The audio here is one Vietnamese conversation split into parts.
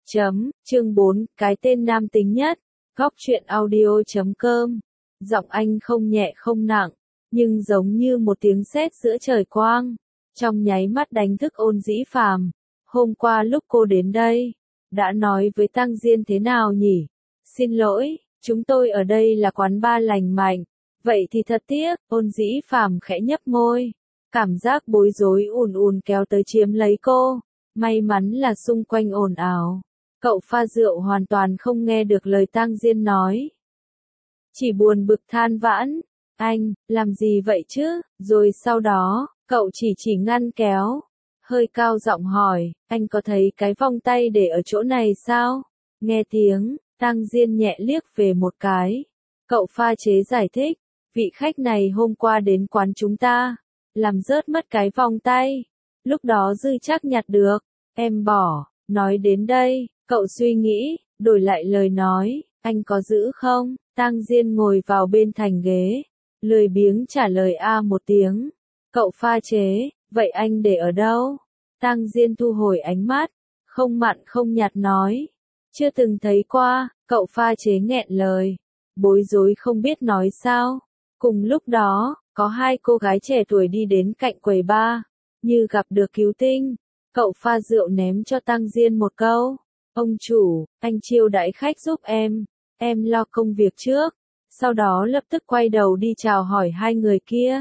Chương 4, cái tên nam tính nhất. Góc truyện audio.com. Giọng anh không nhẹ không nặng, nhưng giống như một tiếng sét giữa trời quang. Trong nháy mắt đánh thức Ôn Dĩ Phàm. Hôm qua lúc cô đến đây, đã nói với Tăng Diên thế nào nhỉ? Xin lỗi, chúng tôi ở đây là quán bar lành mạnh. Vậy thì thật tiếc, Ôn Dĩ Phàm khẽ nhấp môi. Cảm giác bối rối ùn ùn kéo tới chiếm lấy cô. May mắn là xung quanh ồn ào. Cậu pha rượu hoàn toàn không nghe được lời Tăng Diên nói. Chỉ buồn bực than vãn. Anh, làm gì vậy chứ? Rồi sau đó, cậu chỉ ngăn kéo. Hơi cao giọng hỏi, anh có thấy cái vòng tay để ở chỗ này sao? Nghe tiếng, Tăng Diên nhẹ liếc về một cái. Cậu pha chế giải thích, vị khách này hôm qua đến quán chúng ta, làm rớt mất cái vòng tay. Lúc đó Dư chắc nhặt được, em bỏ. Nói đến đây, cậu suy nghĩ, đổi lại lời nói, anh có giữ không? Tăng Diên ngồi vào bên thành ghế, lười biếng trả lời một tiếng. Cậu pha chế, vậy anh để ở đâu? Tăng Diên thu hồi ánh mắt, không mặn không nhạt nói. Chưa từng thấy qua, cậu pha chế nghẹn lời, bối rối không biết nói sao. Cùng lúc đó, có hai cô gái trẻ tuổi đi đến cạnh quầy bar, như gặp được cứu tinh. Cậu pha rượu ném cho Tăng Diên một câu. Ông chủ, anh chiêu đãi khách giúp em lo công việc trước. Sau đó lập tức quay đầu đi chào hỏi hai người kia.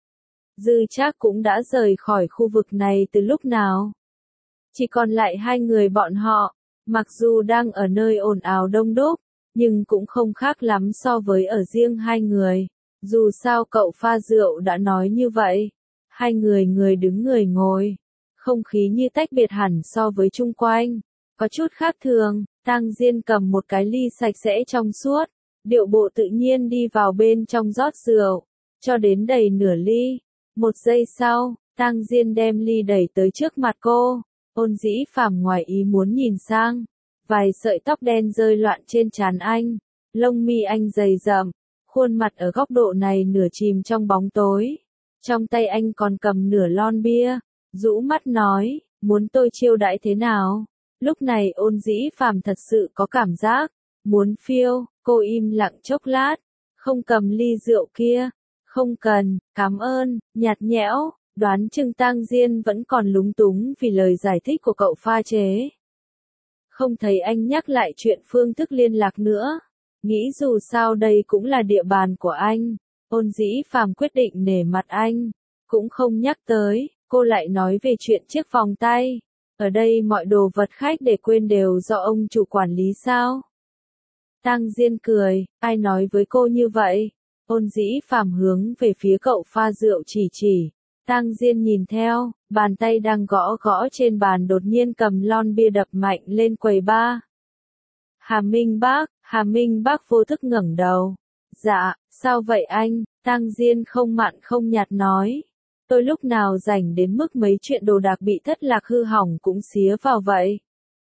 Dư Trác cũng đã rời khỏi khu vực này từ lúc nào. Chỉ còn lại hai người bọn họ, mặc dù đang ở nơi ồn ào đông đúc, nhưng cũng không khác lắm so với ở riêng hai người. Dù sao cậu pha rượu đã nói như vậy. Hai người người đứng người ngồi. Không khí như tách biệt hẳn so với chung quanh. Có chút khác thường, Tăng Diên cầm một cái ly sạch sẽ trong suốt, điệu bộ tự nhiên đi vào bên trong rót rượu, cho đến đầy nửa ly. Một giây sau, Tăng Diên đem ly đẩy tới trước mặt cô. Ôn Dĩ Phàm ngoài ý muốn nhìn sang, vài sợi tóc đen rơi loạn trên trán anh, lông mi anh dày rậm, khuôn mặt ở góc độ này nửa chìm trong bóng tối. Trong tay anh còn cầm nửa lon bia, rũ mắt nói, muốn tôi chiêu đãi thế nào? Lúc này Ôn Dĩ Phàm thật sự có cảm giác muốn phiêu. Cô im lặng chốc lát, không cầm ly rượu kia. Không cần, cảm ơn, nhạt nhẽo. Đoán chừng Tăng Diên vẫn còn lúng túng vì lời giải thích của cậu pha chế. Không thấy anh nhắc lại chuyện phương thức liên lạc nữa. Nghĩ dù sao đây cũng là địa bàn của anh. Ôn Dĩ Phàm quyết định nể mặt anh, cũng không nhắc tới. Cô lại nói về chuyện chiếc vòng tay. Ở đây mọi đồ vật khách để quên đều do ông chủ quản lý sao? Tăng Diên cười, ai nói với cô như vậy? Ôn Dĩ Phàm hướng về phía cậu pha rượu chỉ. Tăng Diên nhìn theo, bàn tay đang gõ trên bàn đột nhiên cầm lon bia đập mạnh lên quầy bar. Hà Minh Bác vô thức ngẩng đầu. Dạ, sao vậy anh? Tăng Diên không mặn không nhạt nói. Tôi lúc nào rảnh đến mức mấy chuyện đồ đạc bị thất lạc hư hỏng cũng xía vào vậy.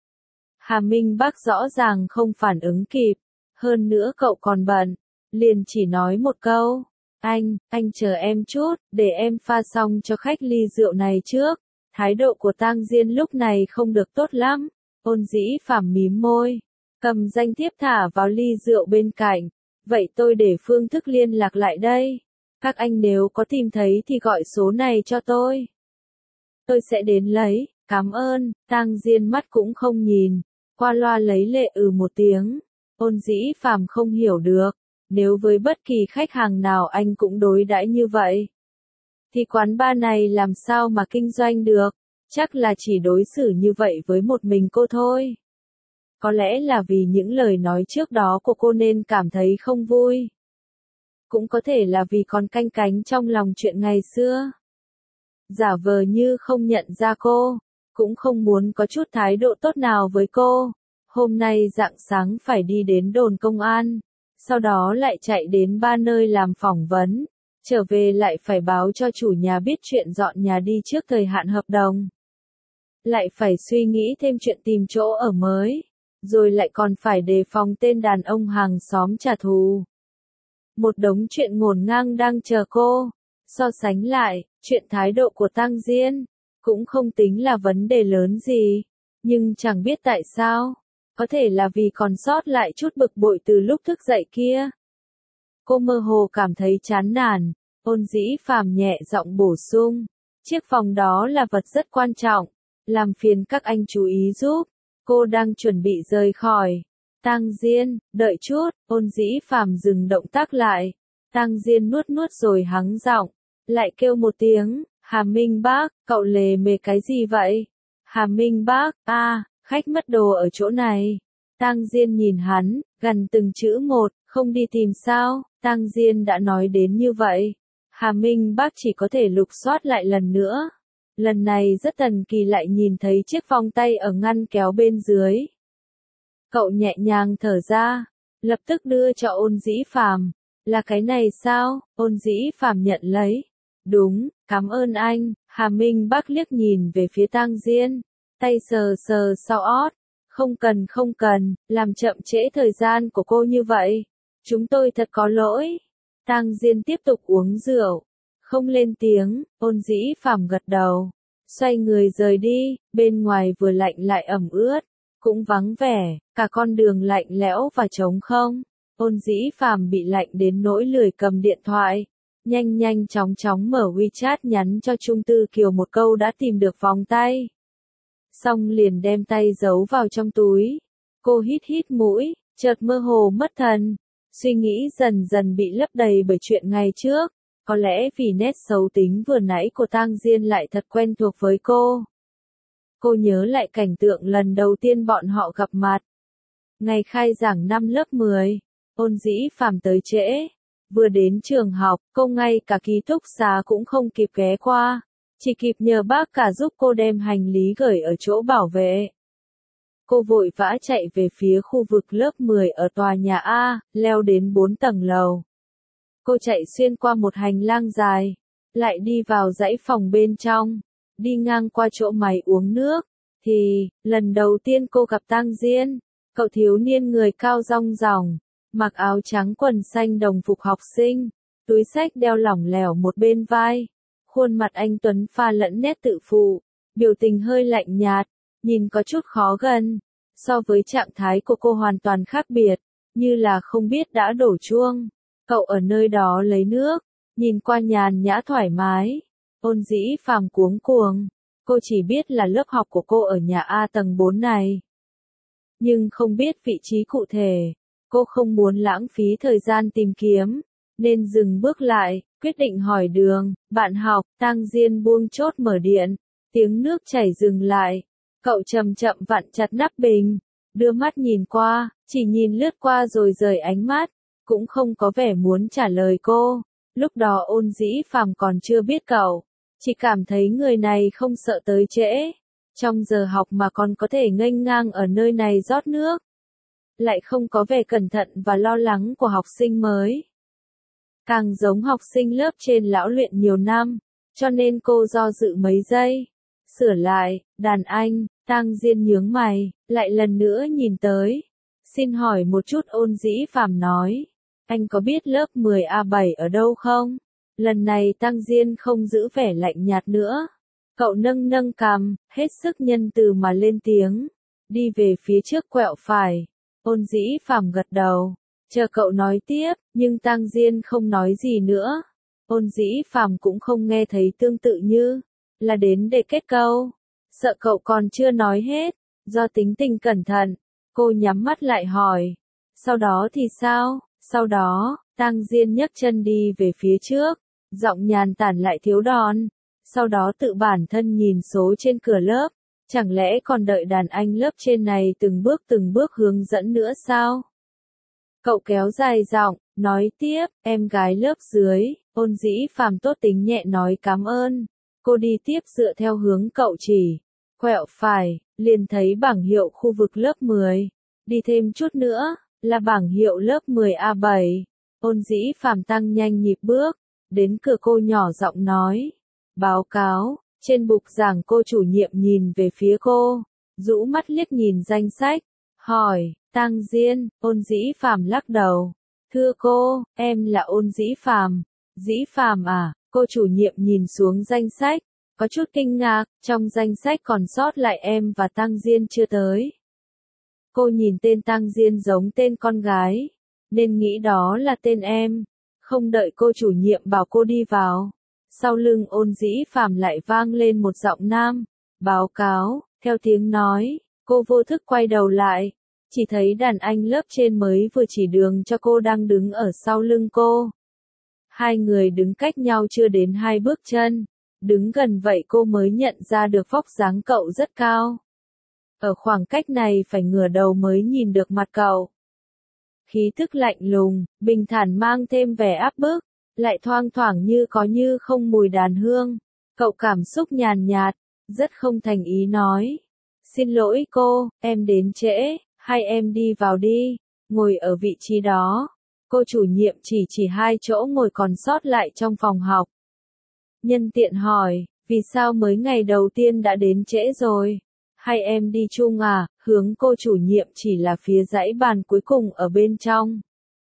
Hà Minh Bác rõ ràng không phản ứng kịp. Hơn nữa cậu còn bận. Liền chỉ nói một câu. Anh chờ em chút, để em pha xong cho khách ly rượu này trước. Thái độ của Tăng Diên lúc này không được tốt lắm. Ôn Dĩ Phàm mím môi, cầm danh thiếp thả vào ly rượu bên cạnh. Vậy tôi để phương thức liên lạc lại đây. Các anh nếu có tìm thấy thì gọi số này cho tôi. Tôi sẽ đến lấy, cảm ơn. Tăng Diên mắt cũng không nhìn, qua loa lấy lệ một tiếng. Ôn Dĩ Phàm không hiểu được, nếu với bất kỳ khách hàng nào anh cũng đối đãi như vậy, thì quán bar này làm sao mà kinh doanh được? Chắc là chỉ đối xử như vậy với một mình cô thôi. Có lẽ là vì những lời nói trước đó của cô nên cảm thấy không vui. Cũng có thể là vì còn canh cánh trong lòng chuyện ngày xưa. Giả vờ như không nhận ra cô, cũng không muốn có chút thái độ tốt nào với cô. Hôm nay rạng sáng phải đi đến đồn công an, sau đó lại chạy đến ba nơi làm phỏng vấn, trở về lại phải báo cho chủ nhà biết chuyện dọn nhà đi trước thời hạn hợp đồng. Lại phải suy nghĩ thêm chuyện tìm chỗ ở mới, rồi lại còn phải đề phòng tên đàn ông hàng xóm trả thù. Một đống chuyện ngổn ngang đang chờ cô. So sánh lại, chuyện thái độ của Tăng Diên cũng không tính là vấn đề lớn gì, nhưng chẳng biết tại sao, Có thể là vì còn sót lại chút bực bội từ lúc thức dậy kia. Cô mơ hồ cảm thấy chán nản, Ôn Dĩ Phàm nhẹ giọng bổ sung. Chiếc vòng đó là vật rất quan trọng, làm phiền các anh chú ý giúp. Cô đang chuẩn bị rời khỏi. Tang Diên, đợi chút, Ôn Dĩ Phàm dừng động tác lại. Tang Diên nuốt nuốt rồi hắng giọng, lại kêu một tiếng, Hà Minh bác, cậu lề mề cái gì vậy? Hà Minh bác, khách mất đồ ở chỗ này. Tang Diên nhìn hắn, gần từng chữ một, không đi tìm sao? Tang Diên đã nói đến như vậy. Hà Minh bác chỉ có thể lục soát lại lần nữa. Lần này rất thần kỳ lại nhìn thấy chiếc vòng tay ở ngăn kéo bên dưới. Cậu nhẹ nhàng thở ra, lập tức đưa cho Ôn Dĩ Phàm. Là cái này sao? Ôn Dĩ Phàm nhận lấy. Đúng, cảm ơn anh. Hà Minh bác liếc nhìn về phía Tang Diên, tay sờ sờ sau ót. Không cần, làm chậm trễ thời gian của cô như vậy. Chúng tôi thật có lỗi. Tang Diên tiếp tục uống rượu, không lên tiếng. Ôn Dĩ Phàm gật đầu, xoay người rời đi. Bên ngoài vừa lạnh lại ẩm ướt, cũng vắng vẻ, cả con đường lạnh lẽo và trống không. Ôn Dĩ Phàm bị lạnh đến nỗi lười cầm điện thoại, nhanh chóng mở WeChat nhắn cho Trung Tư Kiều một câu đã tìm được vòng tay. Xong liền đem tay giấu vào trong túi. Cô hít mũi, chợt mơ hồ mất thần. Suy nghĩ dần dần bị lấp đầy bởi chuyện ngày trước. Có lẽ vì nét xấu tính vừa nãy của Tang Diên lại thật quen thuộc với cô. Cô nhớ lại cảnh tượng lần đầu tiên bọn họ gặp mặt. Ngày khai giảng năm lớp 10, Ôn Dĩ Phàm tới trễ. Vừa đến trường học, cô ngay cả ký túc xá cũng không kịp ghé qua. Chỉ kịp nhờ bác cả giúp cô đem hành lý gửi ở chỗ bảo vệ. Cô vội vã chạy về phía khu vực lớp 10 ở tòa nhà A, leo đến 4 tầng lầu. Cô chạy xuyên qua một hành lang dài, lại đi vào dãy phòng bên trong, đi ngang qua chỗ máy uống nước, thì, lần đầu tiên cô gặp Tang Diên, cậu thiếu niên người cao rong ròng, mặc áo trắng quần xanh đồng phục học sinh, túi xách đeo lỏng lẻo một bên vai. Khuôn mặt anh tuấn pha lẫn nét tự phụ, biểu tình hơi lạnh nhạt, nhìn có chút khó gần. So với trạng thái của cô hoàn toàn khác biệt, như là không biết đã đổ chuông. Cậu ở nơi đó lấy nước, nhìn qua nhàn nhã thoải mái. Ôn Dĩ Phàm cuống cuồng, cô chỉ biết là lớp học của cô ở nhà A tầng 4 này. Nhưng không biết vị trí cụ thể, cô không muốn lãng phí thời gian tìm kiếm, nên dừng bước lại, quyết định hỏi đường. Bạn học. Tang Diên buông chốt mở điện, tiếng nước chảy dừng lại. Cậu chậm chậm vặn chặt nắp bình, đưa mắt nhìn qua, chỉ nhìn lướt qua rồi rời ánh mắt, cũng không có vẻ muốn trả lời cô. Lúc đó Ôn Dĩ Phàm còn chưa biết cậu, chỉ cảm thấy người này không sợ tới trễ. Trong giờ học mà còn có thể nghênh ngang ở nơi này rót nước, lại không có vẻ cẩn thận và lo lắng của học sinh mới. Càng giống học sinh lớp trên lão luyện nhiều năm, cho nên cô do dự mấy giây. Sửa lại, đàn anh. Tang Diên nhướng mày, lại lần nữa nhìn tới. Xin hỏi một chút. Ôn Dĩ Phàm nói. Anh có biết lớp 10A7 ở đâu không? Lần này Tang Diên không giữ vẻ lạnh nhạt nữa. Cậu nâng cằm, hết sức nhân từ mà lên tiếng. Đi về phía trước quẹo phải. Ôn Dĩ Phàm gật đầu, chờ cậu nói tiếp, nhưng Tang Diên không nói gì nữa. Ôn Dĩ Phàm cũng không nghe thấy tương tự như là đến để kết câu. Sợ cậu còn chưa nói hết, do tính tình cẩn thận, cô nhắm mắt lại hỏi. Sau đó thì sao? Sau đó, Tang Diên nhấc chân đi về phía trước, giọng nhàn tản lại thiếu đòn. Sau đó tự bản thân nhìn số trên cửa lớp, chẳng lẽ còn đợi đàn anh lớp trên này từng bước hướng dẫn nữa sao? Cậu kéo dài giọng, nói tiếp, em gái lớp dưới. Ôn Dĩ Phàm tốt tính nhẹ nói cảm ơn. Cô đi tiếp dựa theo hướng cậu chỉ, quẹo phải, liền thấy bảng hiệu khu vực lớp 10. Đi thêm chút nữa, là bảng hiệu lớp 10A7. Ôn Dĩ Phàm tăng nhanh nhịp bước, đến cửa cô nhỏ giọng nói. Báo cáo. Trên bục giảng cô chủ nhiệm nhìn về phía cô, rũ mắt liếc nhìn danh sách, hỏi, Tang Diên. Ôn Dĩ Phàm lắc đầu. Thưa cô, em là Ôn Dĩ Phàm. Dĩ Phàm à? Cô chủ nhiệm nhìn xuống danh sách, có chút kinh ngạc, trong danh sách còn sót lại em và Tang Diên chưa tới. Cô nhìn tên Tang Diên giống tên con gái, nên nghĩ đó là tên em. Không đợi cô chủ nhiệm bảo cô đi vào, sau lưng Ôn Dĩ Phàm lại vang lên một giọng nam. Báo cáo, theo tiếng nói, cô vô thức quay đầu lại, chỉ thấy đàn anh lớp trên mới vừa chỉ đường cho cô đang đứng ở sau lưng cô. Hai người đứng cách nhau chưa đến 2 bước chân, đứng gần vậy cô mới nhận ra được vóc dáng cậu rất cao. Ở khoảng cách này phải ngửa đầu mới nhìn được mặt cậu. Khí thức lạnh lùng, bình thản mang thêm vẻ áp bức, lại thoang thoảng như có như không mùi đàn hương. Cậu cảm xúc nhàn nhạt, rất không thành ý nói. Xin lỗi cô, em đến trễ, hay em đi vào đi, ngồi ở vị trí đó. Cô chủ nhiệm chỉ 2 chỗ ngồi còn sót lại trong phòng học. Nhân tiện hỏi, vì sao mới ngày đầu tiên đã đến trễ rồi? Hay em đi chung à? Hướng cô chủ nhiệm chỉ là phía dãy bàn cuối cùng ở bên trong.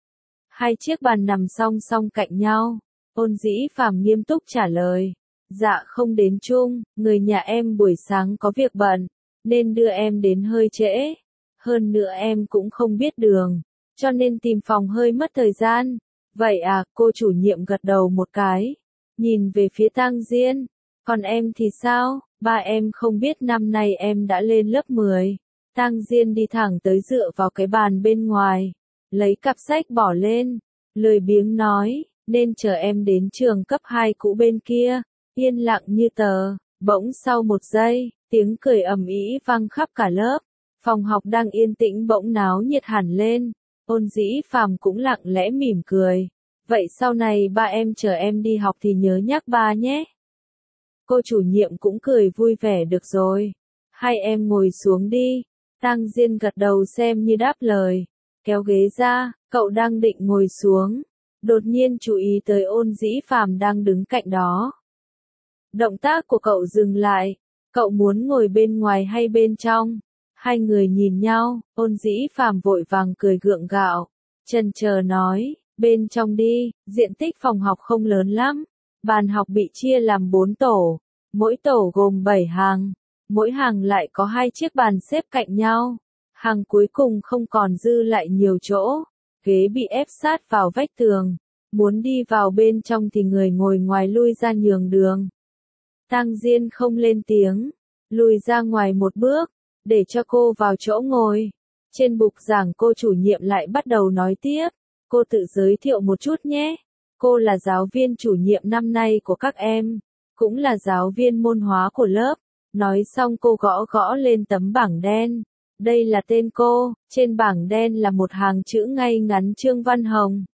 2 chiếc bàn nằm song song cạnh nhau. Ôn Dĩ Phàm nghiêm túc trả lời. Dạ không đến chung, người nhà em buổi sáng có việc bận, nên đưa em đến hơi trễ. Hơn nữa em cũng không biết đường, cho nên tìm phòng hơi mất thời gian. Vậy à, cô chủ nhiệm gật đầu một cái, nhìn về phía Tang Diên. Còn em thì sao? Ba em không biết năm nay em đã lên lớp 10. Tang Diên đi thẳng tới dựa vào cái bàn bên ngoài, lấy cặp sách bỏ lên, lười biếng nói, nên chờ em đến trường cấp 2 cũ bên kia. Yên lặng như tờ, bỗng sau một giây, tiếng cười ầm ĩ vang khắp cả lớp. Phòng học đang yên tĩnh bỗng náo nhiệt hẳn lên. Ôn Dĩ Phàm cũng lặng lẽ mỉm cười. Vậy sau này ba em chờ em đi học thì nhớ nhắc ba nhé. Cô chủ nhiệm cũng cười vui vẻ được rồi. Hai em ngồi xuống đi. Tang Diên gật đầu xem như đáp lời. Kéo ghế ra, cậu đang định ngồi xuống. Đột nhiên chú ý tới Ôn Dĩ Phàm đang đứng cạnh đó. Động tác của cậu dừng lại. Cậu muốn ngồi bên ngoài hay bên trong? Hai người nhìn nhau, Ôn Dĩ Phàm vội vàng cười gượng gạo. Chần chờ nói, bên trong đi, diện tích phòng học không lớn lắm. Bàn học bị chia làm 4 tổ, mỗi tổ gồm 7 hàng. Mỗi hàng lại có 2 chiếc bàn xếp cạnh nhau. Hàng cuối cùng không còn dư lại nhiều chỗ. Ghế bị ép sát vào vách tường. Muốn đi vào bên trong thì người ngồi ngoài lui ra nhường đường. Tang Diên không lên tiếng, lùi ra ngoài một bước, để cho cô vào chỗ ngồi. Trên bục giảng cô chủ nhiệm lại bắt đầu nói tiếp, cô tự giới thiệu một chút nhé. Cô là giáo viên chủ nhiệm năm nay của các em, cũng là giáo viên môn hóa của lớp. Nói xong cô gõ gõ lên tấm bảng đen. Đây là tên cô, trên bảng đen là một hàng chữ ngay ngắn Trương Văn Hồng.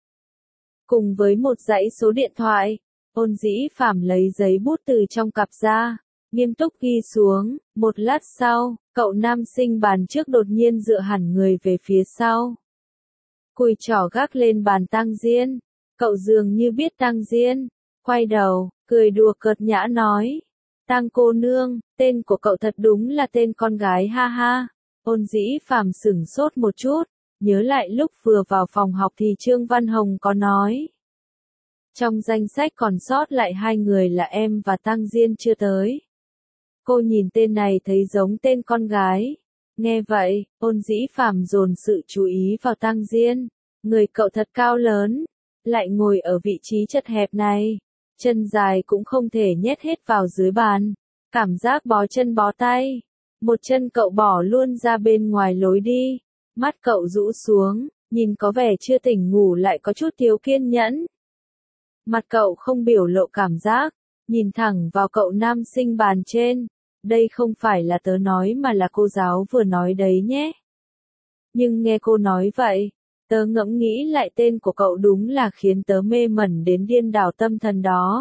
Cùng với một dãy số điện thoại. Ôn Dĩ Phàm lấy giấy bút từ trong cặp ra, nghiêm túc ghi xuống. Một lát sau, cậu nam sinh bàn trước đột nhiên dựa hẳn người về phía sau. Cùi trỏ gác lên bàn Tang Diên. Cậu dường như biết Tang Diên, quay đầu, cười đùa cợt nhã nói. Tang cô nương, tên của cậu thật đúng là tên con gái ha ha. Ôn Dĩ Phàm sửng sốt một chút, nhớ lại lúc vừa vào phòng học thì Trương Văn Hồng có nói. Trong danh sách còn sót lại 2 người là em và Tang Diên chưa tới. Cô nhìn tên này thấy giống tên con gái. Nghe vậy, Ôn Dĩ Phàm dồn sự chú ý vào Tang Diên. Người cậu thật cao lớn, lại ngồi ở vị trí chật hẹp này. Chân dài cũng không thể nhét hết vào dưới bàn. Cảm giác bó chân bó tay. Một chân cậu bỏ luôn ra bên ngoài lối đi. Mắt cậu rũ xuống, nhìn có vẻ chưa tỉnh ngủ lại có chút thiếu kiên nhẫn. Mặt cậu không biểu lộ cảm giác, nhìn thẳng vào cậu nam sinh bàn trên. Đây không phải là tớ nói mà là cô giáo vừa nói đấy nhé. Nhưng nghe cô nói vậy, tớ ngẫm nghĩ lại tên của cậu đúng là khiến tớ mê mẩn đến điên đảo tâm thần đó.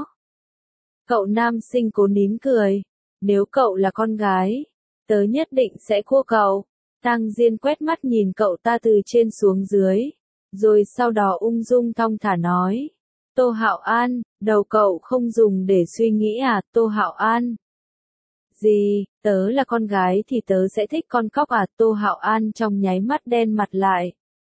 Cậu nam sinh cố nín cười. Nếu cậu là con gái, tớ nhất định sẽ cua cậu. Tang Diên quét mắt nhìn cậu ta từ trên xuống dưới, rồi sau đó ung dung thong thả nói. Tô Hạo An, đầu cậu không dùng để suy nghĩ à, Tô Hạo An? Gì, tớ là con gái thì tớ sẽ thích con cóc à, Tô Hạo An trong nháy mắt đen mặt lại.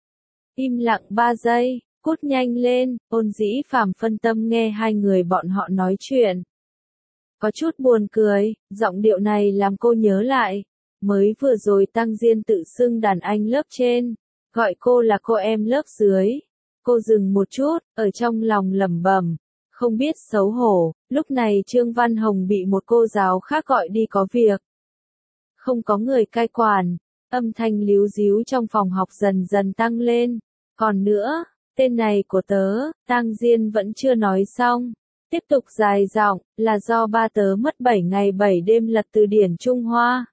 Im lặng 3 giây, cút nhanh lên, Ôn Dĩ Phàm phân tâm nghe 2 người bọn họ nói chuyện. Có chút buồn cười, giọng điệu này làm cô nhớ lại. Mới vừa rồi Tăng Diên tự xưng đàn anh lớp trên, gọi cô là cô em lớp dưới. Cô dừng một chút, ở trong lòng lẩm bẩm, không biết xấu hổ. Lúc này Trương Văn Hồng bị một cô giáo khác gọi đi có việc. Không có người cai quản, âm thanh líu díu trong phòng học dần dần tăng lên. Còn nữa, tên này của tớ, Tăng Diên vẫn chưa nói xong. Tiếp tục dài giọng, là do ba tớ mất 7 ngày 7 đêm lật từ điển Trung Hoa.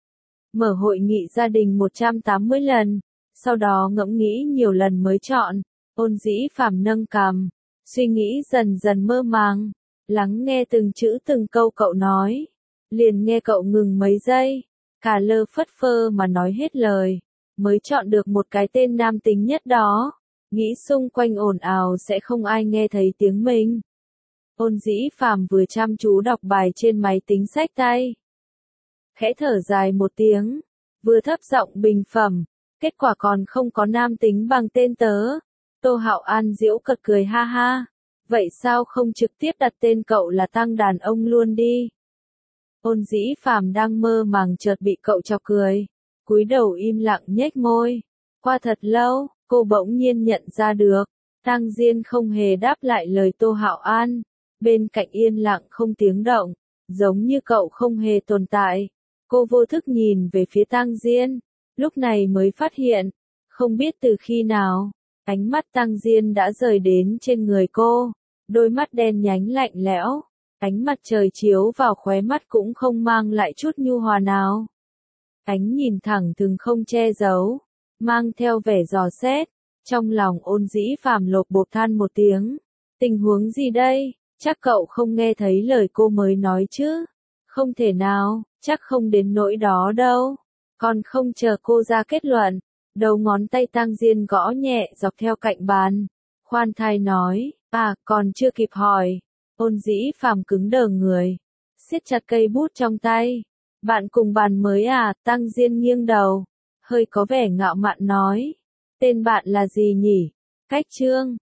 Mở hội nghị gia đình 180 lần, sau đó ngẫm nghĩ nhiều lần mới chọn. Ôn Dĩ Phàm nâng cằm, suy nghĩ dần dần mơ màng, lắng nghe từng chữ từng câu cậu nói. Liền nghe cậu ngừng mấy giây, cả lơ phất phơ mà nói hết lời, mới chọn được một cái tên nam tính nhất đó. Nghĩ xung quanh ồn ào sẽ không ai nghe thấy tiếng mình. Ôn Dĩ Phàm vừa chăm chú đọc bài trên máy tính xách tay. Khẽ thở dài một tiếng, vừa thấp giọng bình phẩm, kết quả còn không có nam tính bằng tên tớ. Tô Hạo An giễu cợt cười ha ha, vậy sao không trực tiếp đặt tên cậu là Tăng đàn ông luôn đi. Ôn Dĩ Phàm đang mơ màng chợt bị cậu chọc cười, cúi đầu im lặng nhếch môi. Qua thật lâu, cô bỗng nhiên nhận ra được, Tăng Diên không hề đáp lại lời Tô Hạo An, bên cạnh yên lặng không tiếng động, giống như cậu không hề tồn tại. Cô vô thức nhìn về phía Tăng Diên, lúc này mới phát hiện, không biết từ khi nào, ánh mắt Tăng Diên đã rời đến trên người cô, đôi mắt đen nhánh lạnh lẽo, ánh mặt trời chiếu vào khóe mắt cũng không mang lại chút nhu hòa nào. Ánh nhìn thẳng thừng không che giấu, mang theo vẻ dò xét, trong lòng Ôn Dĩ Phàm lột bột than một tiếng. Tình huống gì đây, chắc cậu không nghe thấy lời cô mới nói chứ. Không thể nào, chắc không đến nỗi đó đâu. Còn không chờ cô ra kết luận, đầu ngón tay Tăng Diên gõ nhẹ dọc theo cạnh bàn. Khoan thai nói, còn chưa kịp hỏi. Ôn Dĩ Phàm cứng đờ người, siết chặt cây bút trong tay. Bạn cùng bàn mới à? Tăng Diên nghiêng đầu, hơi có vẻ ngạo mạn nói. Tên bạn là gì nhỉ? Cách Trương.